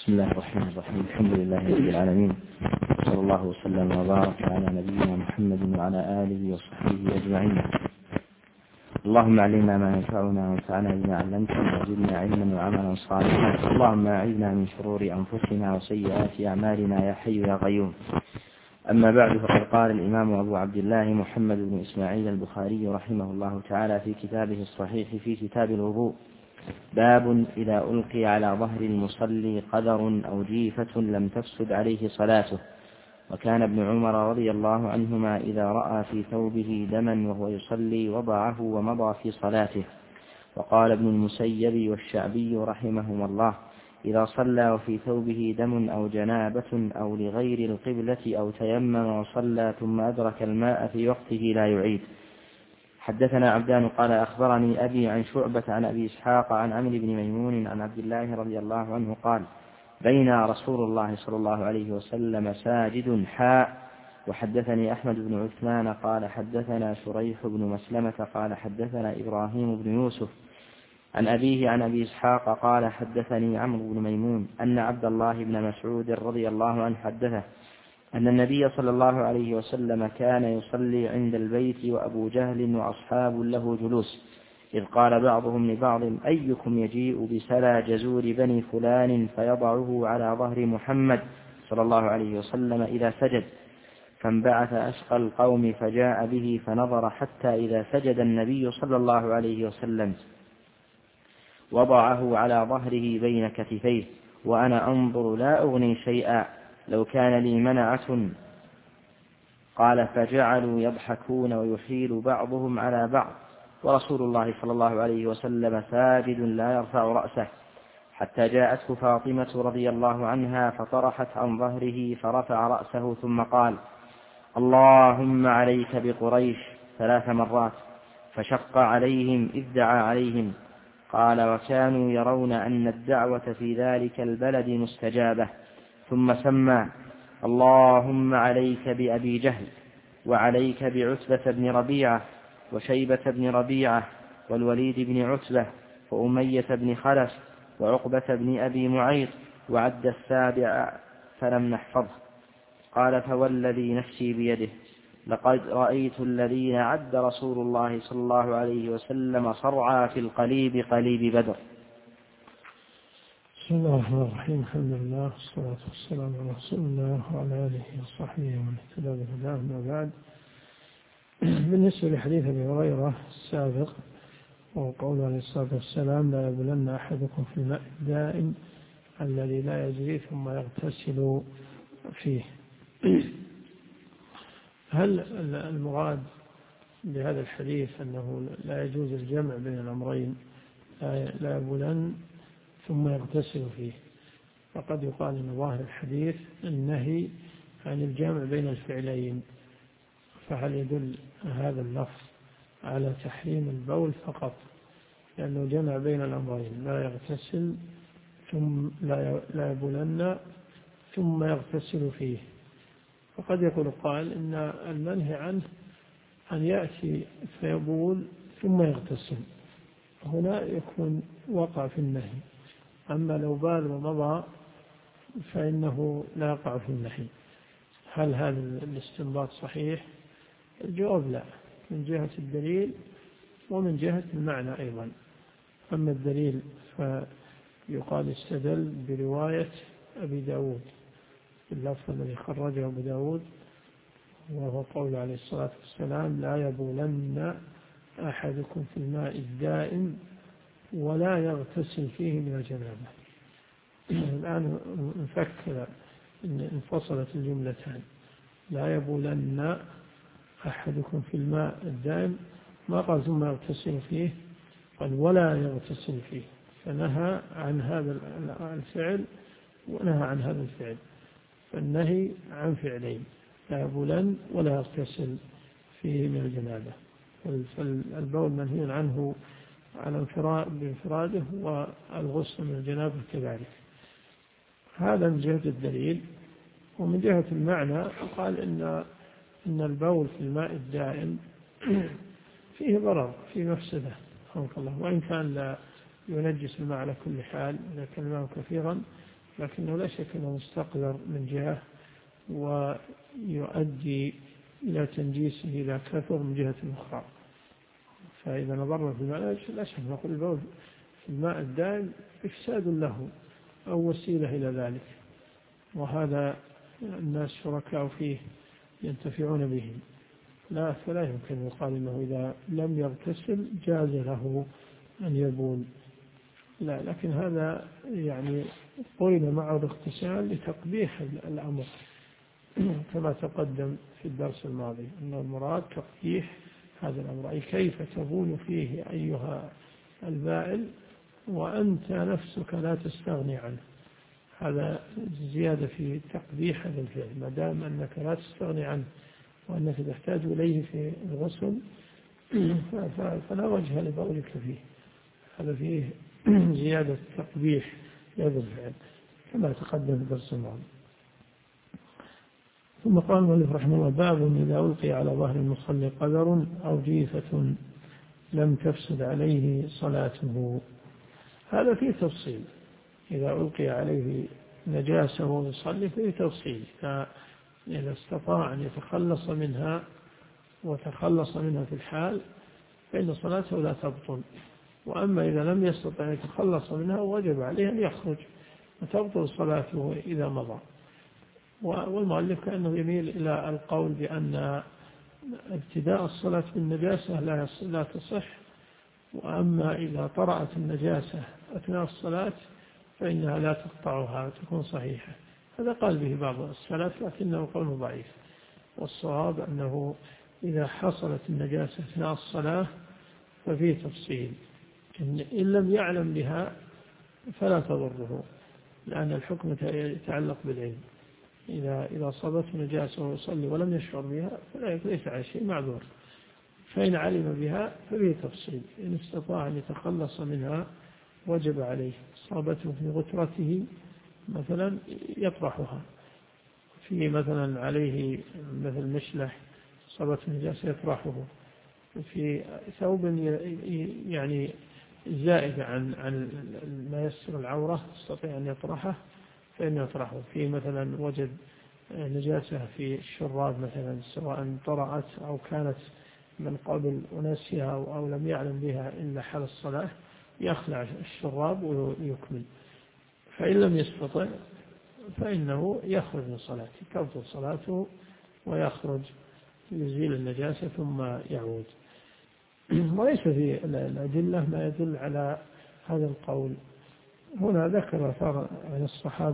بسم الله الرحمن الرحيم. الحمد لله رب العالمين، صلى الله وسلم وبارك على نبينا محمد وعلى آله وصحبه أجمعين. اللهم علمنا ما ينفعنا وانفعنا بما علمتنا وزدنا علما وعملا صالحا. اللهم أعذنا من شرور أنفسنا وسيئات أعمالنا يا حي يا قيوم. أما بعد، فقد قال الإمام أبو عبد الله محمد بن إسماعيل البخاري رحمه الله تعالى في كتابه الصحيح في كتاب الوضوء: باب إذا ألقي على ظهر المصلي قدر أو جيفة لم تفسد عليه صلاته. وكان ابن عمر رضي الله عنهما إذا رأى في ثوبه دما وهو يصلي وضعه ومضى في صلاته. وقال ابن المسيب والشعبي رحمهما الله: إذا صلى وفي ثوبه دم أو جنابة أو لغير القبلة أو تيمم وصلى ثم أدرك الماء في وقته لا يعيد. حدثنا عبدان قال أخبرني أبي عن شعبة عن أبي إسحاق عن عمرو بن ميمون عن عبد الله رضي الله عنه قال: بينا رسول الله صلى الله عليه وسلم ساجد حاء. وحدثني أحمد بن عثمان قال حدثنا شريح بن مسلمة قال حدثنا إبراهيم بن يوسف عن أبيه عن أبي إسحاق قال حدثني عمرو بن ميمون أن عبد الله بن مسعود رضي الله عنه حدثه أن النبي صلى الله عليه وسلم كان يصلي عند البيت وأبو جهل وأصحاب له جلوس، إذ قال بعضهم لبعض: أيكم يجيء بسلى جزور بني فلان فيضعه على ظهر محمد صلى الله عليه وسلم إذا سجد؟ فانبعث أشقى القوم فجاء به فنظر حتى إذا سجد النبي صلى الله عليه وسلم وضعه على ظهره بين كتفيه، وأنا أنظر لا أغني شيئا، لو كان لي منعة. قال: فجعلوا يضحكون ويحيل بعضهم على بعض، ورسول الله صلى الله عليه وسلم ساجد لا يرفع رأسه، حتى جاءته فاطمة رضي الله عنها فطرحت عن ظهره فرفع رأسه ثم قال: اللهم عليك بقريش 3 مرات، فشق عليهم إذ دعا عليهم. قال: وكانوا يرون أن الدعوة في ذلك البلد مستجابة. ثم سمى: اللهم عليك بأبي جهل، وعليك بعتبة بن ربيعة، وشيبة بن ربيعة، والوليد بن عتبة، وأمية بن خلف، وعقبة بن أبي معيط، وعد 7 فلم نحفظه. قال: فوالذي نفسي بيده لقد رأيت الذين عد رسول الله صلى الله عليه وسلم صرعى في القليب قليب بدر. بسم الله الرحمن الرحيم. الحمد لله والصلاة والسلام على رسول الله وعلى آله وصحبه ومن اهتدى بهداه. أما بعد، بالنسبة لحديث أبي هريرة السابق وقوله عليه الصلاة والسلام: لا يبلن أحدكم في الماء الدائم الذي لا يجري ثم يغتسل فيه. هل المراد بهذا الحديث أنه لا يجوز الجمع بين الأمرين، لا يبلن ثم يغتسل فيه؟ فقد يقال أن ظاهر الحديث النهي عن الجمع بين الفعلين، فهل يدل هذا اللفظ على تحريم البول فقط، لأنه جمع بين الأمرين: لا يغتسل ثم لا يبولن ثم يغتسل فيه؟ فقد يقول قال إن المنهي عنه أن يأتي فيبول ثم يغتسل، هنا يكون وقع في النهي. أما لو بال ومضى فإنه لا يقع في النهي. هل هذا الاستنباط صحيح؟ الجواب لا، من جهة الدليل ومن جهة المعنى أيضا. أما الدليل فيقال استدل برواية أبي داود اللفظ الذي خرجه أبو داود، وهو قول عليه الصلاة والسلام: لا يبولن أحدكم في الماء الدائم ولا يغتسل فيه من الجنابة. الآن نفكر إن انفصلت الجملتان: لا يبولن أحدكم في الماء الدائم، ما قال ثم يغتسل فيه، قال ولا يغتسل فيه، فنهى عن هذا الفعل ونهى عن هذا الفعل، فالنهي عن فعلين: لا يبولن ولا يغتسل فيه من الجنابة. فالبول منهي عنه على بانفراده، والغسل من الجنابة كذلك. هذا من جهة الدليل. ومن جهة المعنى قال إن البول في الماء الدائم فيه ضرر، فيه مفسدة، وإن كان لا ينجس الماء على كل حال إذا كان الماء كثيرا، لكنه لا شك أنه مستقذر من جهة ويؤدي إلى تنجيسه إذا كثر من جهة أخرى. فإذا نظرنا في الماء لا شك نقول البول في الماء الدائم إفساد له أو وسيلة إلى ذلك، وهذا الناس شركاء فيه ينتفعون به، فلا يمكن يقال إنه إذا لم يغتسل جاز له أن يبول، لا. لكن هذا يعني قرن معه الاغتسال لتقبيح الأمر كما تقدم في الدرس الماضي أن المراد تقبيح هذا الأمر، أي كيف تبول فيه أيها البائل وأنت نفسك لا تستغني عنه. هذا زيادة في تقبيح هذا الفعل، ما دام أنك لا تستغني عنه وأنك تحتاج إليه في الغسل فلا وجه لبولك فيه. هذا فيه زيادة تقبيح هذا الفعل كما تقدم في الدرس الماضي. ثم قال المؤلف رحمه الله: باب إذا ألقي على ظهر المصلي قدر أو جيفة لم تفسد عليه صلاته. هذا فيه تفصيل، إذا ألقي عليه نجاسة وهو يصلي فيه تفصيل، إذا استطاع أن يتخلص منها وتخلص منها في الحال فإن صلاته لا تبطل، وأما إذا لم يستطع أن يتخلص منها وجب عليه أن يخرج وتبطل صلاته إذا مضى. والمؤلف كأنه يميل إلى القول بأن ابتداء الصلاة بالنجاسة لا تصح، وأما إذا طرأت النجاسة أثناء الصلاة فإنها لا تقطعها وتكون صحيحة. هذا قال به بعض السلف لكنه قول ضعيف، والصواب أنه إذا حصلت النجاسة أثناء الصلاة ففيه تفصيل، إن لم يعلم بها فلا تضره، لأن الحكم يتعلق بالعلم. إذا صابته نجاسة ويصلي ولم يشعر بها فليس على شيء معذور، فإن علم بها ففيه تفصيل، إن استطاع أن يتخلص منها وجب عليه. صابته في غترته مثلا يطرحها، في مثلا عليه مثل مشلح صابته نجاسة يطرحه، في ثوب يعني زائد عن ما يستر العورة يستطيع أن يطرحه فإن يطرحه. في مثلا وجد نجاسة في الشراب مثلا سواء طرأت أو كانت من قبل ونسيها أو لم يعلم بها إلا حال الصلاة يخلع الشراب ويكمل. فإن لم يستطع فإنه يخرج من صلاته، تبطل صلاته ويخرج يزيل النجاسة ثم يعود. وليس في الأدلة ما يدل على هذا القول. هنا ذكر أثار عن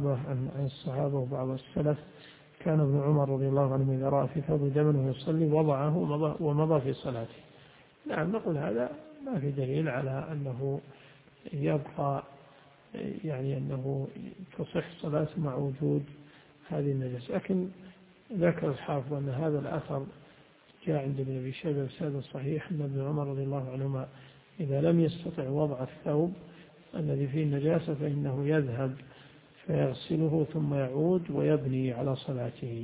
الصحابة وبعض السلف كان ابن عمر رضي الله عنه إذا رأى في ثوب دم وهو يصلي وضعه ومضى في صلاته. نعم، نقول هذا ما في دليل على أنه يبقى، يعني أنه تصح صلاته مع وجود هذه النجاسة. لكن ذكر الحافظ أن هذا الأثر جاء عند ابن أبي شيبة بسند صحيح أن ابن عمر رضي الله عنهما إذا لم يستطع وضع الثوب الذي فيه النجاسة فإنه يذهب فيغسله ثم يعود ويبني على صلاته.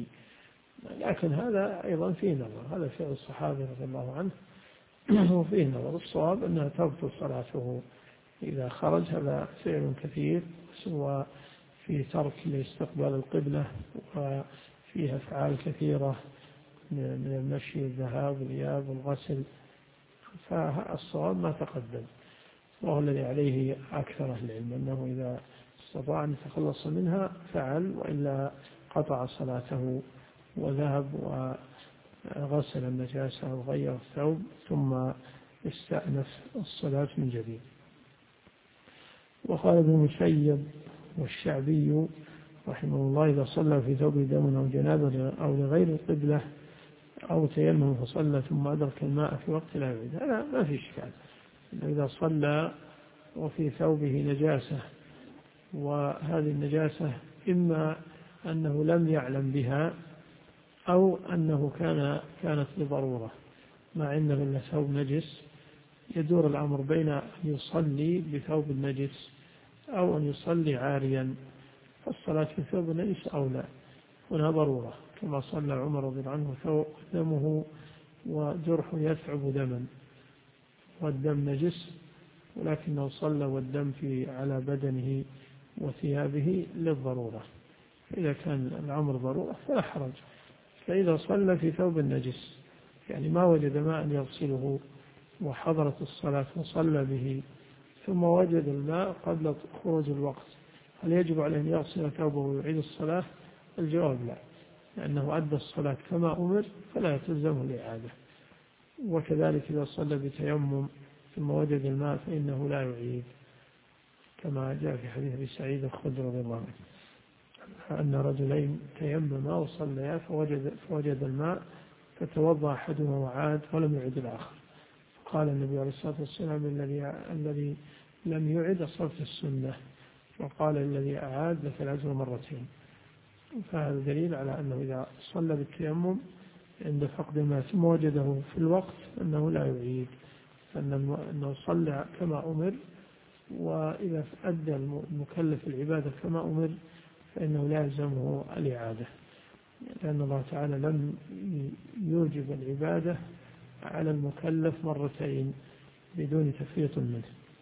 لكن هذا أيضا فيه نظر، هذا فعل الصحابي رضي الله عنه وفيه نظر. الصواب أنها تبطل صلاته إذا خرج. هذا فعل كثير، سواء في ترك لاستقبال القبلة وفيه أفعال كثيرة من المشي والذهاب والإياب والغسل، فالصواب ما تقدم، وهو الذي عليه أكثر أهل العلم أنه إذا استطاع أن يتخلص منها فعل، وإلا قطع صلاته وذهب وغسل النجاسة وغير الثوب ثم استأنف الصلاة من جديد. وقال ابن المسيب والشعبي رحمه الله: إذا صلى في ثوب دم أو جنابة أو لغير القبلة أو تيمم فصلى ثم أدرك الماء في وقت لا يعيد، هذا ما في إشكال. إذا صلى وفي ثوبه نجاسة وهذه النجاسة إما أنه لم يعلم بها أو أنه كانت لضرورة، مع أنه إلا ثوب نجس، يدور الأمر بين أن يصلي بثوب النجس أو أن يصلي عاريا، فالصلاة في ثوب النجس أولى، هنا ضرورة، كما صلى عمر رضي الله عنه دمه وجرحه يثعب دما والدم نجس، ولكنه صلى والدم على بدنه وثيابه للضرورة. إذا كان الأمر ضرورة فلا حرج. فإذا صلى في ثوب النجس يعني ما وجد ماء يغسله وحضرت الصلاة وصلى به ثم وجد الماء قبل خروج الوقت، هل يجب عليه أن يغسل ثوبه ويعيد الصلاة؟ الجواب لا، لأنه أدى الصلاة كما أمر فلا تلزمه الإعادة. وكذلك إذا صلى بتيمم ثم وجد الماء فإنه لا يعيد، كما جاء في حديث أبي سعيد الخدري رضي الله عنه أن رجلين تيمما وصليا فوجد الماء فتوضأ أحدهما وعاد ولم يعد الآخر، قال النبي عليه الصلاة والسلام الذي لم يعد أصبت السنة، وقال الذي أعاد لك الأجر مرتين. فهذا دليل على أنه إذا صلى بالتيمم عند فقد الماء ثم وجده في الوقت أنه لا يعيد، أنه صلى كما أمر، وإذا أدى المكلف العبادة كما أمر فإنه لا يلزمه الإعادة، لأن الله تعالى لم يوجب العبادة على المكلف مرتين بدون تفريط منه.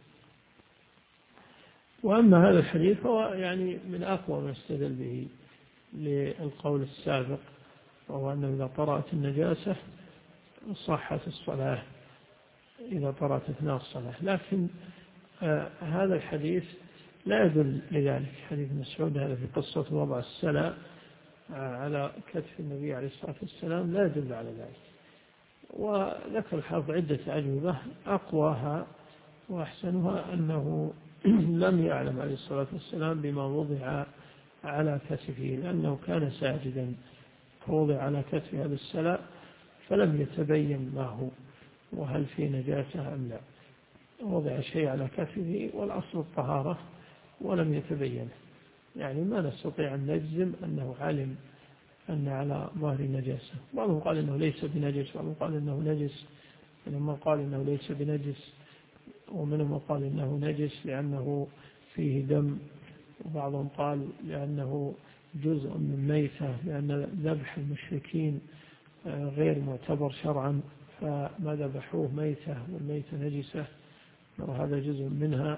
وأما هذا الحديث فهو يعني من أقوى ما استدل به للقول السابق، وهو أنه إذا طرأت النجاسة صحت الصلاة إذا طرأت أثناء الصلاة. لكن هذا الحديث لا يدل لذلك. حديث مسعود هذا في قصة وضع السلع على كتف النبي عليه الصلاة والسلام لا يدل على ذلك. وذكر الحافظ عدة أجوبة أقواها وأحسنها أنه لم يعلم عليه الصلاة والسلام بما وضع على كتفه، لأنه كان ساجدا فوضع على كتف هذا السلع فلم يتبين ما هو وهل في نجاسة أم لا. وضع شيء على كتفه والأصل الطهارة ولم يتبين، يعني ما نستطيع أن نجزم أنه علم أن على ظهر نجاسة. بعضهم قال إنه ليس بنجس، بعضهم قال إنه نجس، ومن قال إنه ليس بنجس، ومنهم قال إنه نجس لأنه فيه دم، وبعضهم قال لأنه جزء من ميتة، لأن ذبح المشركين غير معتبر شرعا فما ذبحوه ميتة والميتة نجسة وهذا جزء منها.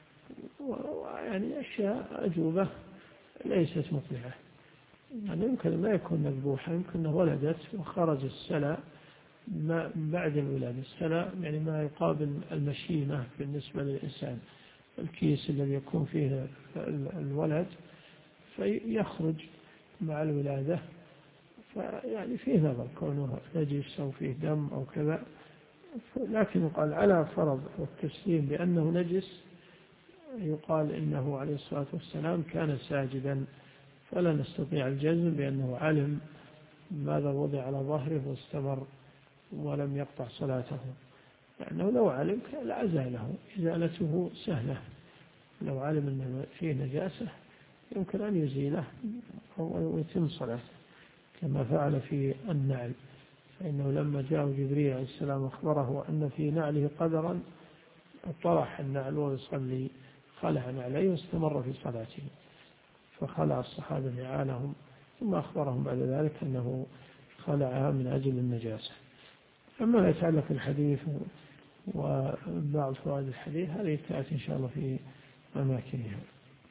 يعني أشياء أجوبة ليست مقنعة. يعني يمكن ما يكون مذبوحا، يمكن أنه ولدت وخرج السلع بعد الولادة. السلع يعني ما يقابل المشيمة بالنسبة للإنسان، الكيس الذي يكون فيه الولد فيخرج مع الولادة، فيعني فيه نظر كونه نجس أو فيه دم أو كذا. لكن يقال على فرض والتسليم بأنه نجس، يقال إنه عليه الصلاة والسلام كان ساجدا، فلا نستطيع الجزم بأنه علم ماذا وضع على ظهره واستمر ولم يقطع صلاته، لأنه لو علم لأزاله، إزالته سهلة. لو علم أنه فيه نجاسة يمكن أن يزيله ويتم صلاته، كما فعل في النعل، فإنه لما جاء جبريل عليه السلام أخبره أن في نعله قدرا طرح النعل ويصلي، خلع نعليه واستمر في صلاته، فخلع الصحابة نعالهم ثم أخبرهم بعد ذلك أنه خلعها من أجل النجاسة. أما ما يتعلق الحديث وبعض فوائد الحديث هذه تأتي إن شاء الله في أماكنها.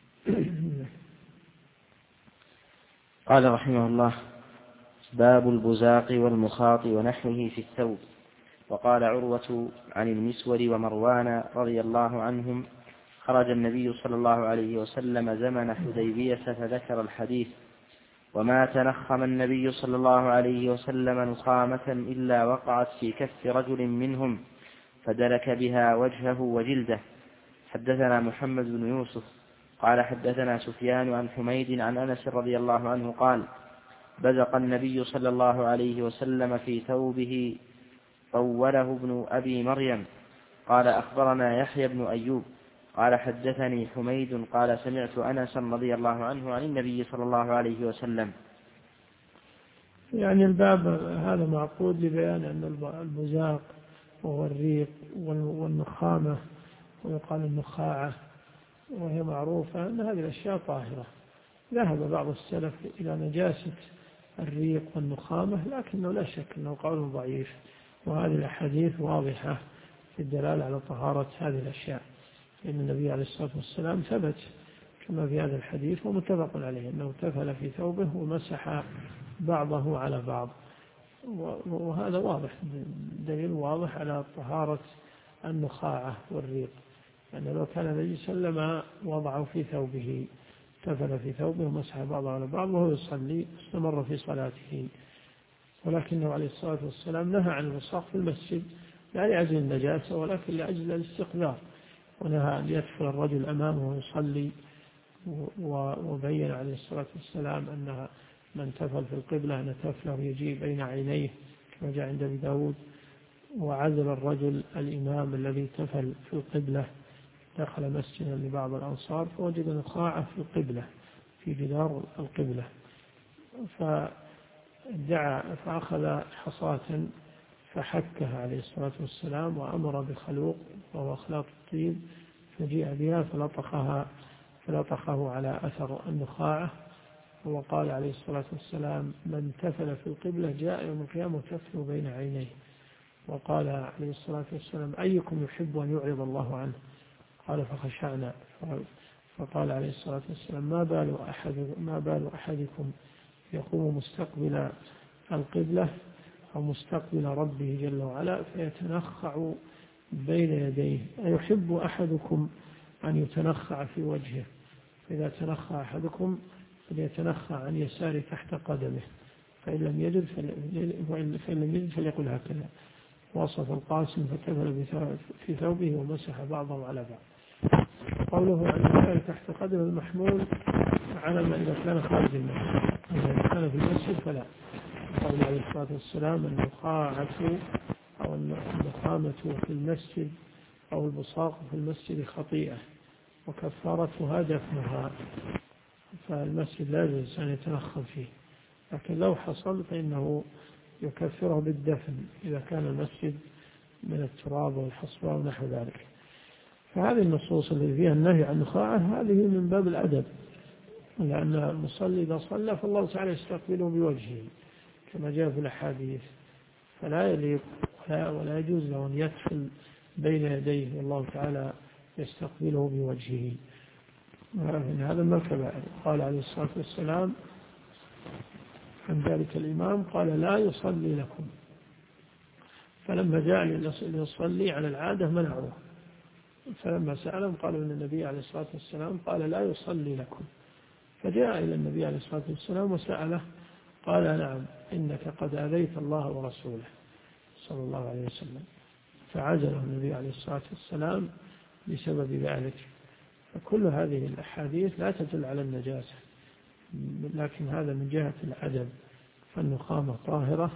قال رحمه الله: باب البزاق والمخاط ونحوه في الثوب. وقال عروة عن المسور ومروان رضي الله عنهم: خرج النبي صلى الله عليه وسلم زمن حديبية فذكر الحديث: وما تنخم النبي صلى الله عليه وسلم نخامة إلا وقعت في كف رجل منهم فدلك بها وجهه وجلده. حدثنا محمد بن يوسف قال حدثنا سفيان عن حميد عن أنس رضي الله عنه قال: بزق النبي صلى الله عليه وسلم في ثوبه طوله ابن أبي مريم. قال: أخبرنا يحيى بن أيوب قال حدثني حميد قال: سمعت أنسا رضي الله عنه عن النبي صلى الله عليه وسلم. يعني الباب هذا معقود لبيان أن البزاق وهو الريق والنخامة ويقال النخاعة، وهي معروفة أن هذه الأشياء طاهرة. ذهب بعض السلف إلى نجاسة الريق والنخامة، لكنه لا شك أنه قول ضعيف، وهذه الأحاديث واضحة في الدلالة على طهارة هذه الأشياء، لأن النبي عليه الصلاة والسلام ثبت كما في هذا الحديث ومتفق عليه أنه تفل في ثوبه ومسح بعضه على بعض، وهذا واضح، دليل واضح على طهارة النخاعة والريق، يعني لو كان نجسا لما وضعه في ثوبه، تفل في ثوبه ومسح بعضه على بعض وهو يصلي استمر في صلاته. ولكنه عليه الصلاة والسلام نهى عن البصاق في المسجد لا لأجل النجاسة ولكن لأجل الاستقذار، ونهى أن يدخل الرجل أمامه ويصلي، وبين عليه الصلاة والسلام أن من تفل في القبلة أن تفله يجي بين عينيه كما جاء عند أبي داود. وعزل الرجل الإمام الذي تفل في القبلة، دخل مسجدا لبعض الأنصار فوجد نخاعة في القبلة في جدار القبلة، فأخذ حصاة فحكها عليه الصلاة والسلام وأمر بخلوق وهو أخلاط الطيب، فجيء بها فلطخه على أثر النخاعة، وقال عليه الصلاة والسلام من تفل في القبلة جاء يوم القيامة تفل بين عينيه. وقال عليه الصلاة والسلام أيكم يحب أن يعرض الله عنه؟ قال فخشعنا. فقال عليه الصلاة والسلام ما بال أحدكم يقوم مستقبل القبلة أو مستقبل ربه جل وعلا فيتنخع بين يديه، أيحب أحدكم أن يتنخع في وجهه؟ فإذا تنخع أحدكم فليتنخع عن يساره تحت قدمه، فإن لم يجد فليقل هكذا. وصف القاسم فتفل في ثوبه ومسح بعضه على بعض. قوله عن يساره تحت قدمه المحمول على ما إذا كان خارج المسجد، إذا كان في المسجد فلا. قول عليه الصلاة والسلام النخاعة أو النخامة في المسجد أو البصاق في المسجد خطيئة وكفارتها دفنها، فالمسجد لا يجوز أن يتنخم فيه، لكن لو حصل فإنه يكفره بالدفن إذا كان المسجد من التراب والحصبة ونحو ذلك. فهذه النصوص التي فيها النهي عن النخاعة هذه من باب الأدب، لأن المصلي إذا صلى فالله تعالى يستقبله بوجهه كما جاء في الأحاديث، فلا يليق ولا يجوز له أن يدخل بين يديه والله تعالى يستقبله بوجهه. من هذا المركبة قال عليه الصلاة والسلام عن ذلك الإمام قال لا يصلي لكم، فلما جاء ليصلي على العادة منعوه، فلما سألهم قالوا أن النبي عليه الصلاة والسلام قال لا يصلي لكم، فجاء إلى النبي عليه الصلاة والسلام وسأله قال نعم إنك قد أذيت الله ورسوله صلى الله عليه وسلم، فعزله النبي عليه الصلاة والسلام بسبب ذلك. فكل هذه الأحاديث لا تدل على النجاسة، لكن هذا من جهة الأدب، فالنخامة طاهرة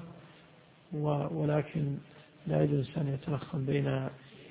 ولكن لا يجوز أن يتنخم بين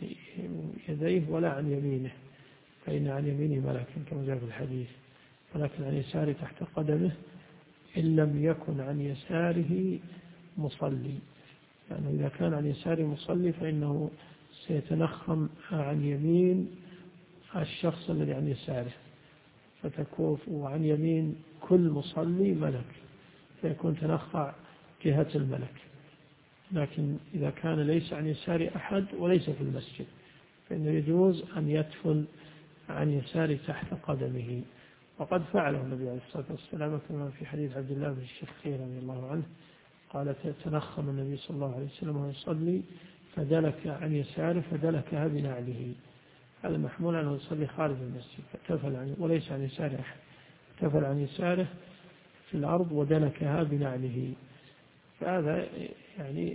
يديه ولا عن يمينه، فإن عن يمينه ملك كما جاء في الحديث، ولكن عن يساره تحت قدمه إن لم يكن عن يساره مصلي، يعني إذا كان عن يساره مصلي فإنه سيتنخم عن يمين الشخص الذي عن يساره، فتكوف وعن يمين كل مصلي ملك فيكون تنخع جهة الملك. لكن إذا كان ليس عن يسار أحد وليس في المسجد فإنه يجوز أن يدفل عن يسار تحت قدمه، وقد فعله النبي عليه الصلاة والسلام كما في حديث عبد الله بن الشخير رضي الله عنه قال تنخم النبي صلى الله عليه وسلم ويصلي فدلك عن يساره فدلكها بنعله، هذا محمول أنه يصلي خارج المسجد فتفل وليس عن يساره أحد، تفل عن يساره في الأرض ودلكها بنعله. فهذا يعني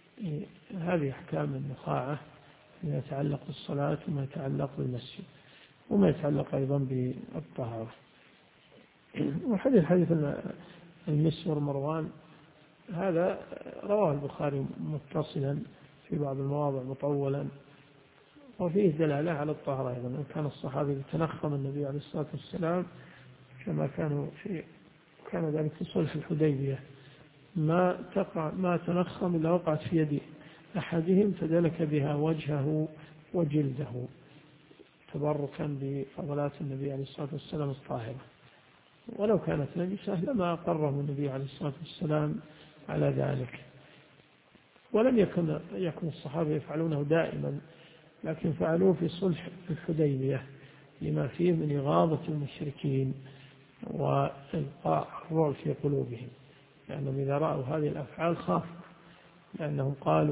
هذه أحكام النخاعة فيما يتعلق بالصلاة وما يتعلق بالمسجد وما يتعلق أيضا بالطهارة. وحديث المسور مروان هذا رواه البخاري متصلا في بعض المواضع مطولا، وفيه دلالة على الطهارة أيضا، إن كان الصحابي تنخم النبي عليه الصلاة والسلام كما كان ذلك في صلح الحديبية ما تنخم إلا وقعت في يد أحدهم فدلك بها وجهه وجلده تبركا بفضلات النبي عليه الصلاة والسلام الطاهرة، ولو كانت نجسة لما أقره النبي عليه الصلاة والسلام على ذلك. ولم يكن الصحابة يفعلونه دائما، لكن فعلوه في صلح الحديبية لما فيه من إغاظة المشركين وإلقاء الرعب في قلوبهم، لأنهم إذا رأوا هذه الأفعال خافوا، لأنهم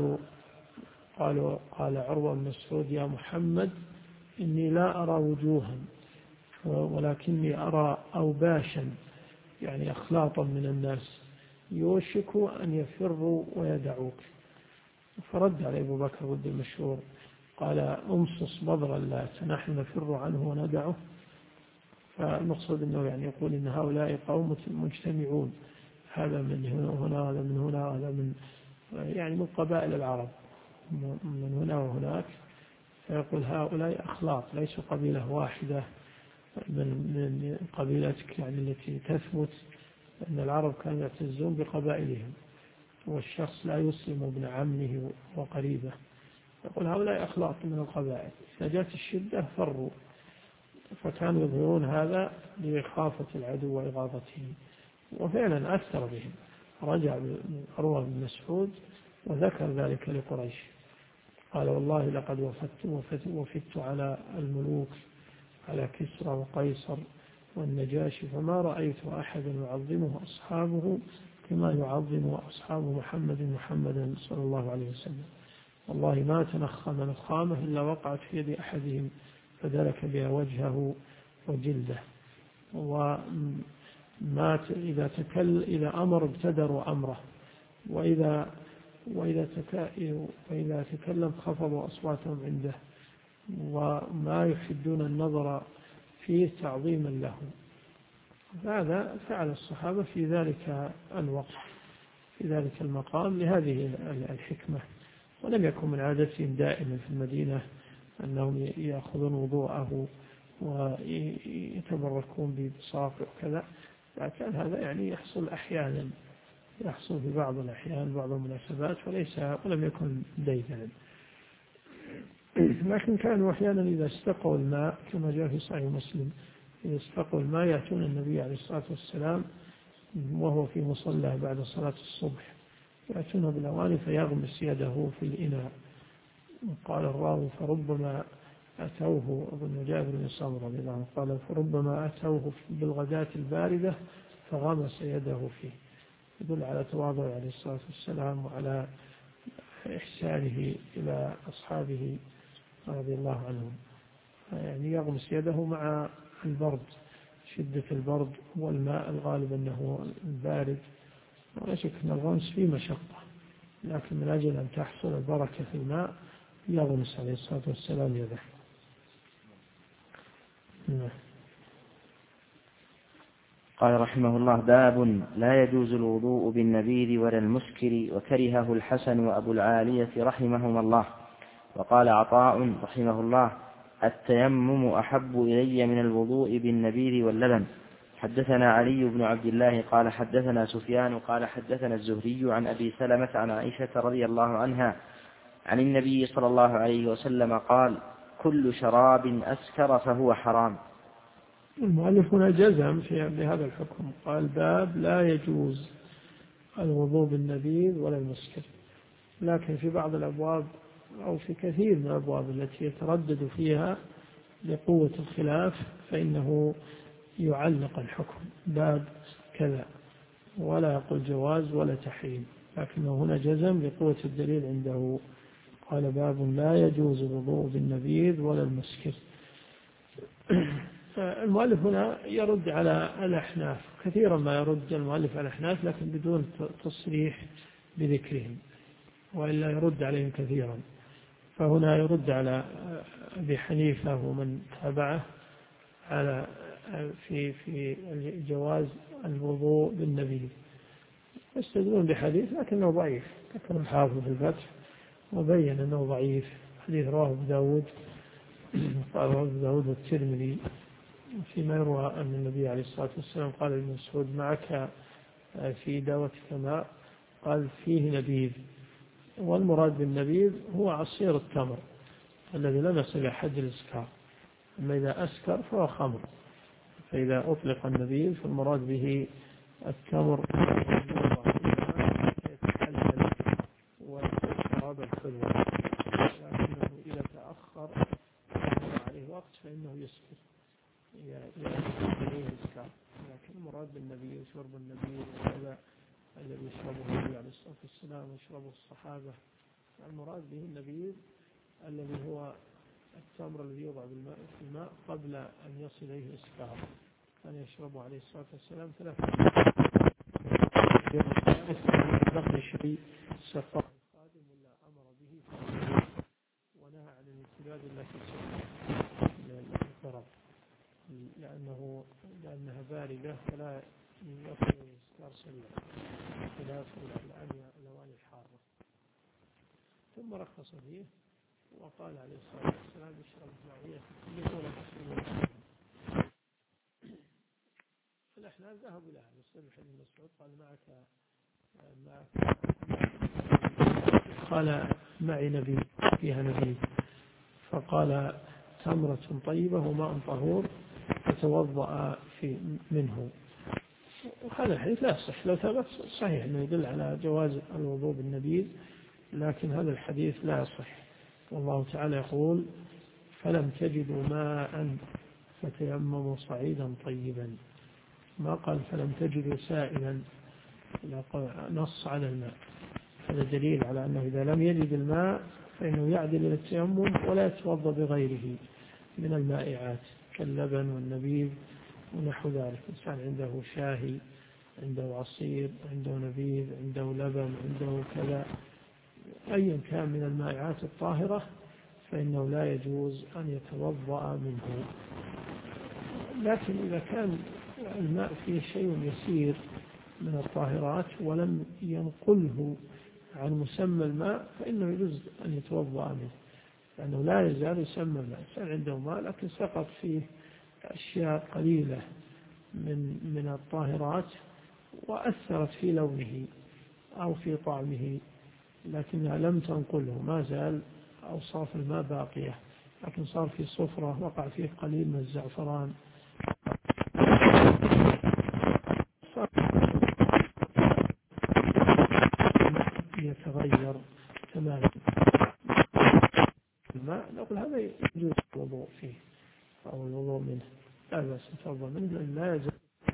قال عروة بن مسعود: يا محمد إني لا أرى وجوها ولكني أرى أوباشا، يعني أخلاطا من الناس يوشك أن يفروا ويدعوك. فرد عليه أبو بكر رد المشهور قال: أمصص بضر اللات، نحن نفر عنه وندعه. فالمقصود أنه يعني يقول إن هؤلاء قوم مجتمعون، هذا من هنا هذا من هنا هذا من، يعني من قبائل العرب من هنا وهناك، فيقول هؤلاء أخلاط ليسوا قبيلة واحدة من قبيلتك، يعني التي تثبت أن العرب كانوا يعتزون بقبائلهم، والشخص لا يسلم ابن عمه وقريبه. يقول هؤلاء أخلاط من القبائل، إذا جاءت الشدة فروا، فكانوا يظهرون هذا لإخافة العدو وإغاظته، وفعلا أثر بهم. رجع عروة بن مسعود وذكر ذلك لقريش، قال: والله لقد وفدت على الملوك، على كسرى وقيصر والنجاشي، فما رأيت أحدا يعظمه أصحابه كما يعظم أصحاب محمد صلى الله عليه وسلم. والله ما تنخم نخامة إلا وقعت في يد أحدهم فدلك بها وجهه وجلده. وما إذا أمر ابتدروا أمره، وإذا تكلم خفضوا أصواتهم عنده، وما يحدون النظر فيه تعظيما له. هذا فعل الصحابة في ذلك الوقت، في ذلك المقام، لهذه الحكمة. ولم يكن من عادتهم دائما في المدينة أنهم يأخذون وضوءه ويتبركون ببساط وكذا، لكن هذا يعني يحصل أحيانا، يحصل في بعض الأحيان بعض المناسبات، ولم يكن دائما. لكن كانوا أحيانا إذا استقوا الماء كما جاء في صحيح مسلم، إذا استقوا الماء يأتون النبي عليه الصلاة والسلام وهو في مصلى بعد صلاة الصبح، يأتون بالأواني فيغمس يده في الإناء. قال الراوي: فربما أتوه، أظن جابر بن سمرة رضي الله عنه قال: فربما أتوه بالغداة الباردة فغمس يده فيه. يدل على تواضعه عليه الصلاة والسلام وعلى إحسانه إلى أصحابه رضي الله عنهم، يعني يغمس يده مع البرد، شدة البرد والماء الغالب أنه البارد، ولا شك أن الغمس فيه مشقة، لكن من أجل أن تحصل البركة في الماء يغمس عليه الصلاة والسلام يده. قال رحمه الله: باب لا يجوز الوضوء بالنبيذ ولا المسكر، وكرهه الحسن وأبو العالية رحمهما الله. وقال عطاء رحمه الله: التيمم أحب إلي من الوضوء بالنبيذ واللبن. حدثنا علي بن عبد الله قال حدثنا سفيان قال حدثنا الزهري عن أبي سلمة عن عائشة رضي الله عنها عن النبي صلى الله عليه وسلم قال: كل شراب أسكر فهو حرام. المؤلف هنا جزم بهذا الحكم، قال: باب لا يجوز الوضوء بالنبيذ ولا المسكر. لكن في بعض الأبواب أو في كثير من الأبواب التي يتردد فيها لقوة الخلاف فإنه يعلق الحكم باب كذا، ولا يقول جواز ولا تحريم، لكنه هنا جزم لقوة الدليل عنده. قال: باب لا يجوز الوضوء بالنبيذ ولا المسكر. المؤلف هنا يرد على الأحناف، كثيرا ما يرد المؤلف على الأحناف لكن بدون تصريح بذكرهم، وإلا يرد عليهم كثيرا. فهنا يرد على أبي حنيفة ومن تابعه على في جواز الوضوء بالنبيذ، يستدلون بحديث لكنه ضعيف، ذكر الحافظ في الفتح وبين أنه ضعيف. حديث رواه أبو داود، قال أبو داود والترمذي فيما يروى أن النبي عليه الصلاة والسلام قال لابن مسعود: معك في داوتك ماء؟ قال: فيه نبيذ. والمراد بالنبيذ هو عصير التمر الذي لم يصل إلى حد الإسكار، أما إذا أسكر فهو خمر. فإذا أطلق النبيذ فالمراد به التمر يتحلل والشراب الحلوى، لكنه إذا تأخر عليه وقت فإنه يسكر. المراد بالنبي شرب النبي وهذا الذي يشربه النبي عليه الصلاة والسلام ويشربه الصحابة. المراد به النبي الذي هو التمر الذي يوضع في الماء قبل أن يصل إليه إسفار، كان يشربه عليه الصلاة والسلام 3 بقي شيء سقط الخادم ولا أمر به ونهى عن الامتداد إلا في الضرر لأنها باردة فلا يصل الإسكار سريعا خلاف الأواني الحارة. ثم رخص فيه وقال عليه الصلاة والسلام اشرب معية ولا تشربوا. الأحناف ذهبوا لها بسبب حديث مسعود قال قال معي نبي فيها نبي، فقال تمرة طيبة وماء طهور فتوضأ منه. وهذا الحديث لا يصح، لو ثبت صحيح أنه يدل على جواز الوضوء بالنبيذ، لكن هذا الحديث لا يصح. والله تعالى يقول فلم تجدوا ماء فتيمموا صعيدا طيبا، ما قال فلم تجدوا سائلا، نص على الماء. هذا دليل على أنه إذا لم يجد الماء فإنه يعدل إلى التيمم ولا يتوضأ بغيره من المائعات كاللبن والنبيذ ونحو ذلك. إنسان عنده شاهي، عنده عصير، عنده نبيذ، عنده لبن، عنده كذا، أيا كان من المائعات الطاهرة فإنه لا يجوز أن يتوضأ منه. لكن إذا كان الماء فيه شيء يسير من الطاهرات ولم ينقله عن مسمى الماء فإنه يجوز أن يتوضأ منه، لأنه لا يزال يسمى الماء. كان عنده ماء لكن سقط فيه أشياء قليلة من الطاهرات وأثرت في لونه أو في طعمه، لكنها لم تنقله، ما زال أوصاف الماء باقية، لكن صار في صفرة وقع فيه قليل من الزعفران يتغير تماما الماء، نقول هذا يجوز الوضوء فيه أو الوضوء منه، لا بأس يتوضأ منه، لا يزال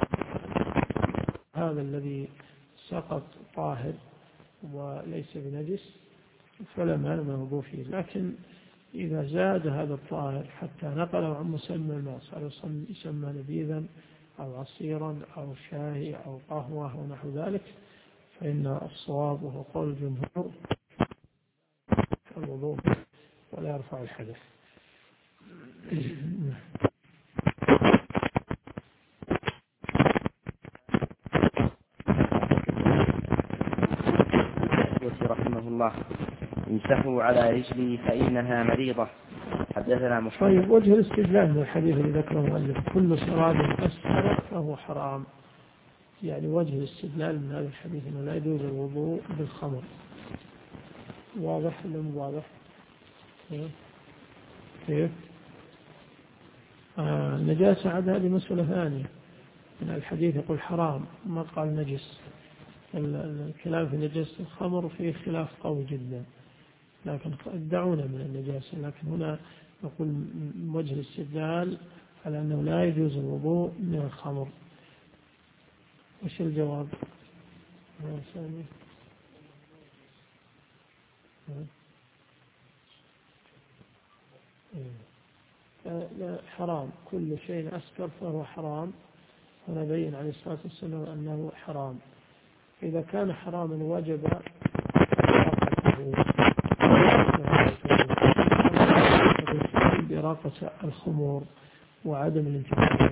هذا الذي سقط طاهر وليس بنجس فلا مانع من الوضوء فيه. لكن إذا زاد هذا الطاهر حتى نقله عن مسمى الماء صار يسمى نبيذا أو عصيرا أو شاي أو قهوة ونحو ذلك، فإن الصواب وهو قول الجمهور الوضوء ولا يرفع الحدث. رحمه الله امسحوا على رجلي فإنها مريضة. حدثنا محمد. طيب، وجه الاستدلال من الحديث اللي ذكره المؤلف كل شراب أسكر فهو حرام، يعني وجه الاستدلال من هذا الحديث أنه لا يجوز الوضوء بالخمر. واضح ولا مو واضح؟ كيف؟ النجاسة عاد هذه مسألة ثانية. من الحديث يقول حرام ما قال نجس. الكلام في نجاسة الخمر فيه خلاف قوي جدا، لكن دعونا من النجاسة. لكن هنا نقول وجه الاستدلال على أنه لا يجوز الوضوء من الخمر. وش الجواب؟ لا، حرام كل شيء أسكر فهو حرام، ونبين عليه الصلاة والسلام أنه حرام. إذا كان حراما وجب بإراقة الخمور وعدم الانتباه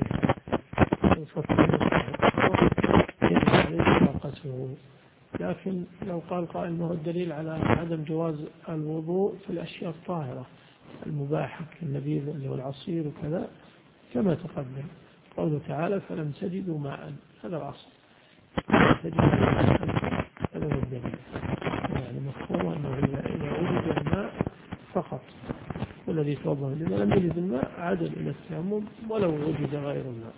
إراقته. لكن لو قال قائل ما هو الدليل على عدم جواز الوضوء في الأشياء الطاهرة المباحة كالنبيذ اللي هو العصير وكذا، كما تقدم قوله تعالى فلم تجدوا ماء، هذا الأصل تجدوا ماء، هذا هو الدليل. يعني مفهوم أنه إذا وجد الماء فقط والذي توضأ، إذا لم يجد الماء عدل إلى التيمم ولو وجد غير الماء.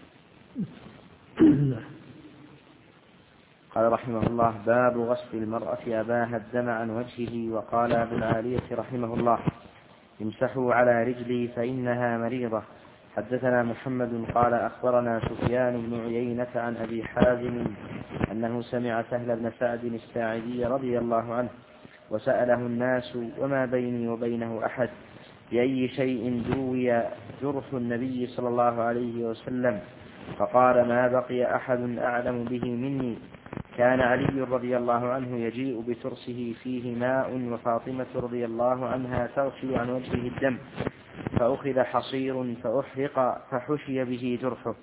قال رحمه الله باب غسل المرأة أباها الدم عن وجهه. وقال ابن العالية رحمه الله امسحوا على رجلي فإنها مريضة. حدثنا محمد قال أخبرنا سفيان بن عيينة عن أبي حازم أنه سمع سهل بن سعد الساعدي رضي الله عنه وسأله الناس وما بيني وبينه أحد بأي شيء دوي جرح النبي صلى الله عليه وسلم، فقال ما بقي أحد أعلم به مني. كان علي رضي الله عنه يجيء بترسه فيه ماء وفاطمة رضي الله عنها تغسل عن وجهه الدم، فأخذ حصير فأحرق فحشي به جرحه.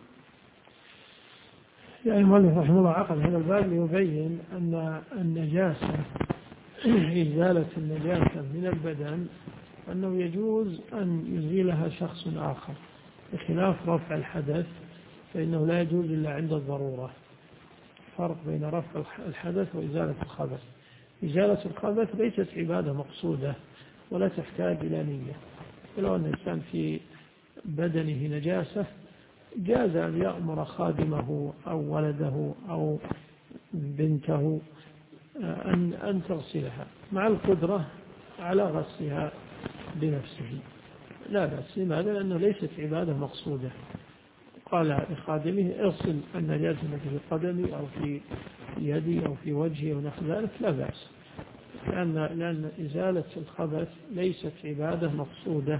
يعني المؤلف رحمه الله عقد هذا الباب ليبين أن النجاسة إزالة النجاسة من البدن أنه يجوز أن يزيلها شخص آخر، بخلاف رفع الحدث فإنه لا يجوز إلا عند الضرورة. فرق بين رفع الحدث وإزالة الخبث. إزالة الخبث ليست عبادة مقصودة ولا تحتاج إلى نية، ولو أن الإنسان في بدنه نجاسة جاز أن يأمر خادمه أو ولده أو بنته أن تغسلها مع القدرة على غسلها بنفسه، لا بأس. لماذا؟ لأنه ليست عبادة مقصودة. قال لخادمه اغسل النجاسة في قدمي أو في يدي أو في وجهي ونحو ذلك، لا بأس، لأن إزالة الخبث ليست عبادة مقصودة،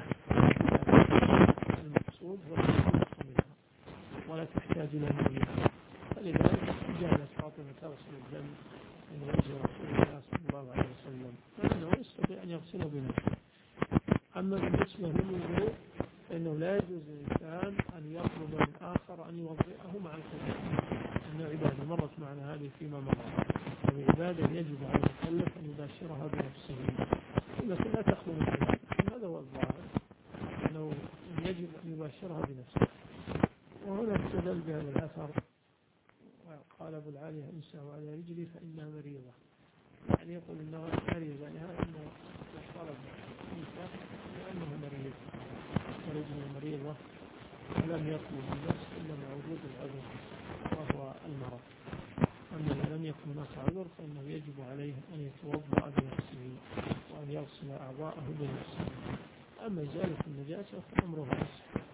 المقصود هو منها ولا تحتاج إلى نية. فلذلك جعلت فاطمة تغسل الدم من وجه رسول الله صلى الله عليه وسلم، فإنه يستطيع أن يغسله بنفسه. أما بالنسبة للوضوء فإنه لا يجوز للإنسان أن يطلب من آخر أن يوضئه مع القدرة، إنه عبادة مرت معنا هذه فيما مضى، وعبادة يجب على المكلف أن يباشرها بنفسه، لكن لا تخلو من ذلك. هذا هو الظاهر، أنه يجب أن يباشرها بنفسه. وهنا استدل بهذا الأثر، قال أبو العالية أمسح على رجلي فإنها مريضة، يعني يقول إنه مريضة، يعني هذا إنه يشترط لأنه مريض ورجل مريضة ولم يطلب النفس إلا مع وجود العذر وهو المرض. أما إذا لم يكن هناك عذر فإنه يجب عليه أن يتوضأ بنفسه وأن يغسل أعضاءه بنفسه. أما إزالة النجاسة فأمره أسهل.